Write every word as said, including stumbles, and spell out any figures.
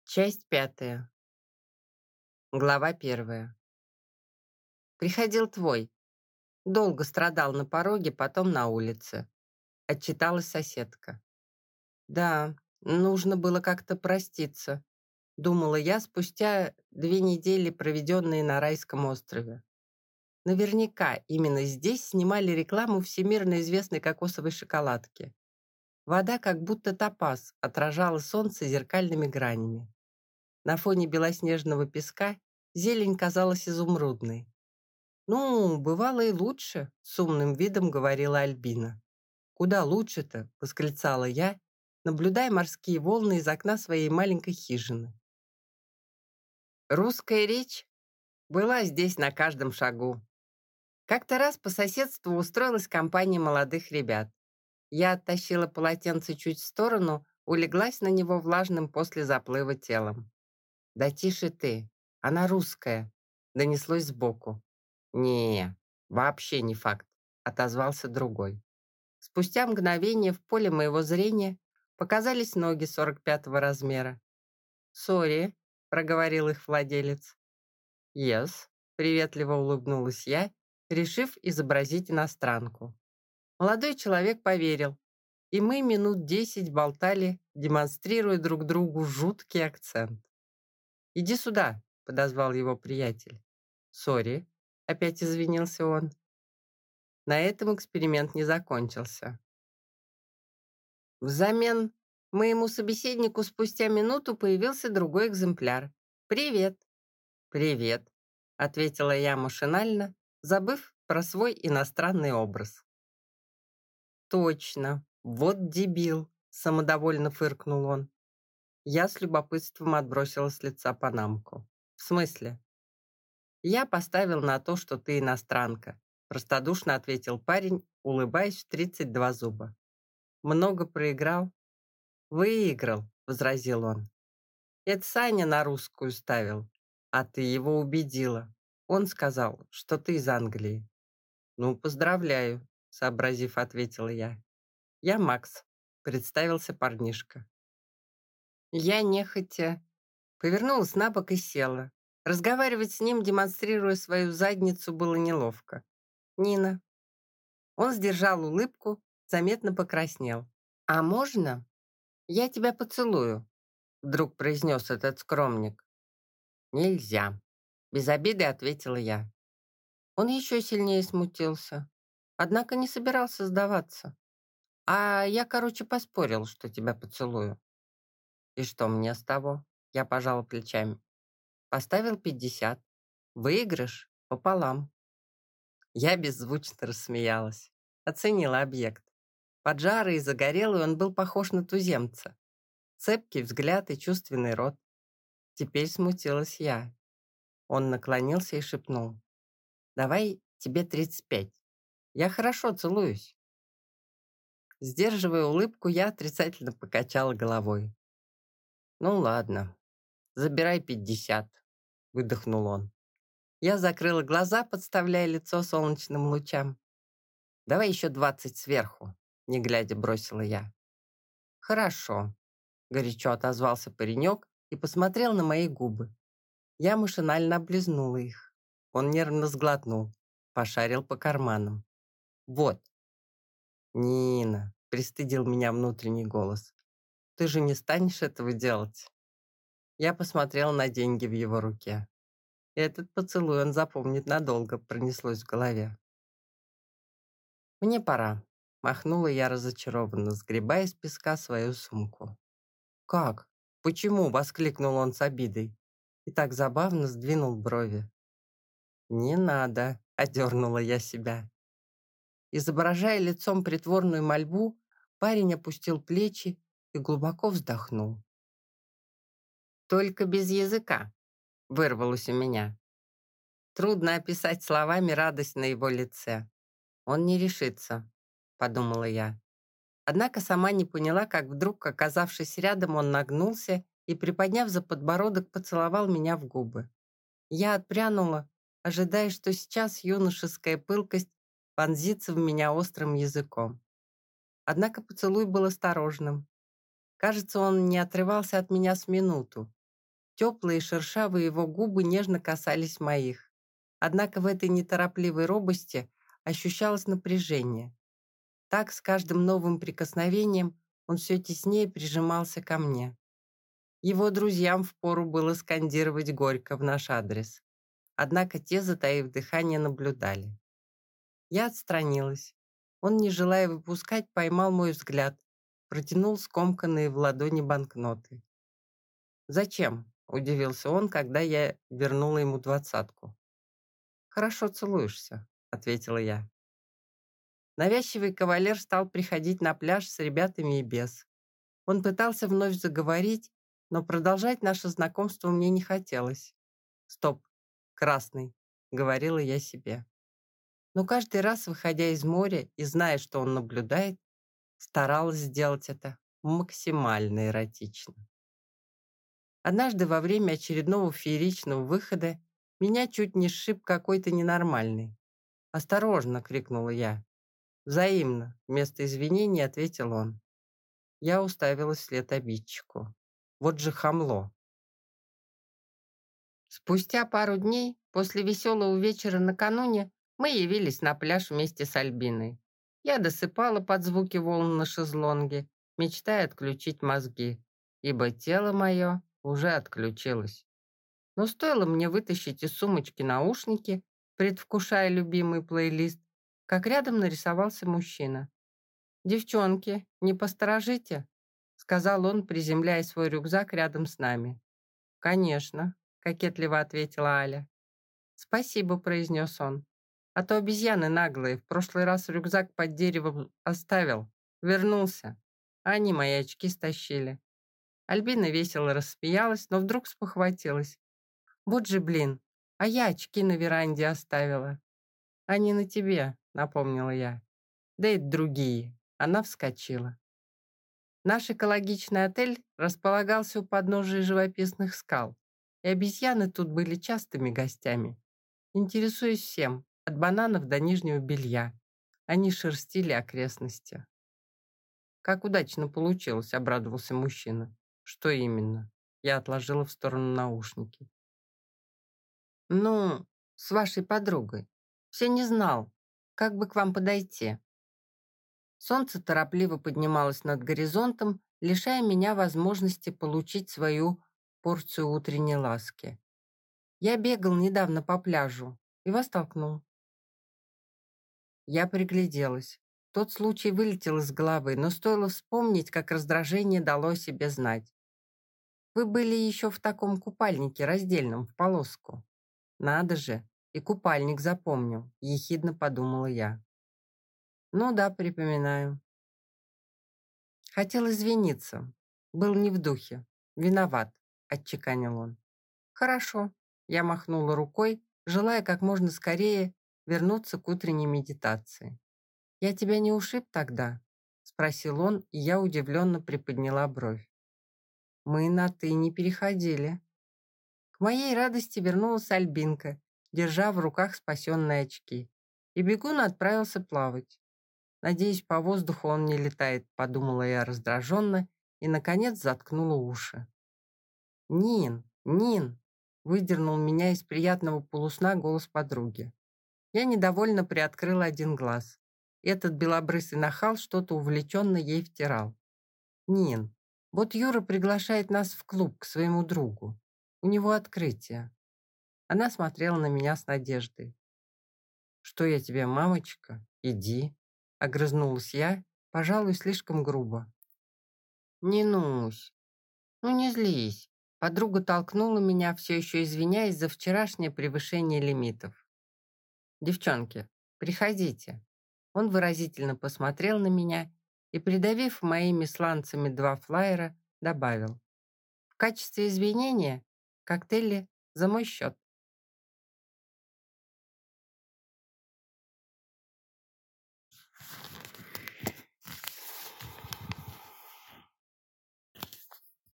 Часть пятая. Глава первая. Приходил твой. Долго страдал на пороге, потом на улице. Отчиталась соседка. Да, нужно было как-то проститься, думала я спустя две недели, проведенные на райском острове. Наверняка именно здесь снимали рекламу всемирно известной кокосовой шоколадки. Вода как будто топаз отражала солнце зеркальными гранями. На фоне белоснежного песка зелень казалась изумрудной. «Ну, бывало и лучше», — с умным видом говорила Альбина. «Куда лучше-то?» — восклицала я, наблюдая морские волны из окна своей маленькой хижины. Русская речь была здесь на каждом шагу. Как-то раз по соседству устроилась компания молодых ребят. Я оттащила полотенце чуть в сторону, улеглась на него влажным после заплыва телом. «Да тише ты, она русская», — донеслось сбоку. «Не, вообще не факт», — отозвался другой. Спустя мгновение в поле моего зрения показались ноги сорок пятого размера. «Сори», — проговорил их владелец. «Yes», — приветливо улыбнулась я, решив изобразить иностранку. Молодой человек поверил, и мы минут десять болтали, демонстрируя друг другу жуткий акцент. «Иди сюда», — подозвал его приятель. «Сори», — опять извинился он. На этом эксперимент не закончился. Взамен моему собеседнику спустя минуту появился другой экземпляр. «Привет». «Привет», — ответила я машинально, забыв про свой иностранный образ. «Точно, вот дебил», — самодовольно фыркнул он. Я с любопытством отбросила с лица панамку. «В смысле?» «Я поставил на то, что ты иностранка», — простодушно ответил парень, улыбаясь в тридцать два зуба. «Много проиграл?» «Выиграл», — возразил он. «Это Саня на русскую ставил, а ты его убедила. Он сказал, что ты из Англии». «Ну, поздравляю», — сообразив, ответила я. «Я Макс», — представился парнишка. Я нехотя повернулась на бок и села. Разговаривать с ним, демонстрируя свою задницу, было неловко. «Нина». Он сдержал улыбку, заметно покраснел. «А можно я тебя поцелую?» Вдруг произнес этот скромник. «Нельзя», — без обиды ответила я. Он еще сильнее смутился, однако не собирался сдаваться. «А я, короче, поспорил, что тебя поцелую». «И что мне с того?» Я пожала плечами. «Поставил пятьдесят. Выигрыш пополам». Я беззвучно рассмеялась. Оценила объект. Поджарый и загорелый он был похож на туземца. Цепкий взгляд и чувственный рот. Теперь смутилась я. Он наклонился и шепнул. «Давай тебе тридцать пять. Я хорошо целуюсь». Сдерживая улыбку, я отрицательно покачала головой. «Ну ладно, забирай пятьдесят», — выдохнул он. Я закрыла глаза, подставляя лицо солнечным лучам. «Давай еще двадцать сверху», — не глядя бросила я. «Хорошо», — горячо отозвался паренек и посмотрел на мои губы. Я машинально облизнула их. Он нервно сглотнул, пошарил по карманам. «Вот». «Нина», — пристыдил меня внутренний голос, «ты же не станешь этого делать?» Я посмотрела на деньги в его руке. Этот поцелуй он запомнит надолго, пронеслось в голове. «Мне пора», — махнула я разочарованно, сгребая с песка свою сумку. «Как? Почему?» — воскликнул он с обидой и так забавно сдвинул брови. «Не надо», — одернула я себя. Изображая лицом притворную мольбу, парень опустил плечи и глубоко вздохнул. «Только без языка», — вырвалось у меня. Трудно описать словами радость на его лице. «Он не решится», — подумала я. Однако сама не поняла, как вдруг, оказавшись рядом, он нагнулся и, приподняв за подбородок, поцеловал меня в губы. Я отпрянула, ожидая, что сейчас юношеская пылкость вонзится в меня острым языком. Однако поцелуй был осторожным. Кажется, он не отрывался от меня с минуту, Теплые шершавые его губы нежно касались моих. Однако в этой неторопливой робости ощущалось напряжение. Так, с каждым новым прикосновением он все теснее прижимался ко мне. Его друзьям впору было скандировать горько в наш адрес. Однако те, затаив дыхание, наблюдали. Я отстранилась. Он, не желая выпускать, поймал мой взгляд, протянул скомканные в ладони банкноты. «Зачем?» – удивился он, когда я вернула ему двадцатку. «Хорошо целуешься», – ответила я. Навязчивый кавалер стал приходить на пляж с ребятами и без. Он пытался вновь заговорить, но продолжать наше знакомство мне не хотелось. «Стоп, красный», — говорила я себе. Но каждый раз, выходя из моря и зная, что он наблюдает, старалась сделать это максимально эротично. Однажды во время очередного фееричного выхода меня чуть не сшиб какой-то ненормальный. «Осторожно!» — крикнула я. «Взаимно!» — вместо извинений ответил он. Я уставилась вслед обидчику. Вот же хамло. Спустя пару дней, после веселого вечера накануне, мы явились на пляж вместе с Альбиной. Я досыпала под звуки волн на шезлонге, мечтая отключить мозги, ибо тело мое уже отключилось. Но стоило мне вытащить из сумочки наушники, предвкушая любимый плейлист, как рядом нарисовался мужчина. «Девчонки, не посторожите», — сказал он, приземляя свой рюкзак рядом с нами. «Конечно», — кокетливо ответила Аля. «Спасибо», — произнес он. «А то обезьяны наглые, в прошлый раз рюкзак под деревом оставил, вернулся, а они мои очки стащили». Альбина весело рассмеялась, но вдруг спохватилась. «Вот же блин, а я очки на веранде оставила». «Они на тебе», — напомнила я. «Да и другие». Она вскочила. Наш экологичный отель располагался у подножия живописных скал, и обезьяны тут были частыми гостями. Интересуясь всем, от бананов до нижнего белья, они шерстили окрестности. «Как удачно получилось», — обрадовался мужчина. «Что именно?» Я отложила в сторону наушники. «Ну, с вашей подругой. Все не знал, как бы к вам подойти». Солнце торопливо поднималось над горизонтом, лишая меня возможности получить свою порцию утренней ласки. Я бегал недавно по пляжу и вас толкнул. Я пригляделась. Тот случай вылетел из головы, но стоило вспомнить, как раздражение дало о себе знать. Вы были еще в таком купальнике раздельном, в полоску. Надо же, и купальник запомнил, ехидно подумала я. Ну да, припоминаю. Хотел извиниться. Был не в духе. Виноват, отчеканил он. Хорошо. Я махнула рукой, желая как можно скорее вернуться к утренней медитации. «Я тебя не ушиб тогда?» — спросил он, и я удивленно приподняла бровь. Мы на «ты» не переходили. К моей радости вернулась Альбинка, держа в руках спасенные очки, и бегун отправился плавать. «Надеюсь, по воздуху он не летает», — подумала я раздраженно и, наконец, заткнула уши. «Нин, Нин!» — выдернул меня из приятного полусна голос подруги. Я недовольно приоткрыла один глаз. Этот белобрысый нахал что-то увлеченно ей втирал. «Нин, вот Юра приглашает нас в клуб к своему другу. У него открытие». Она смотрела на меня с надеждой. «Что я тебе, мамочка? Иди», — огрызнулась я, пожалуй, слишком грубо. «Нинусь, ну не злись». Подруга толкнула меня, все еще извиняясь за вчерашнее превышение лимитов. «Девчонки, приходите». Он выразительно посмотрел на меня и, придавив моими сланцами два флаера, добавил. «В качестве извинения коктейли за мой счет».